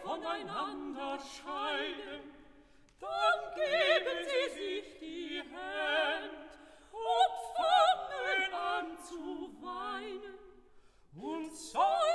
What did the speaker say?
voneinander scheiden, dann geben sie sich die Hand und fangen an zu weinen und sagen,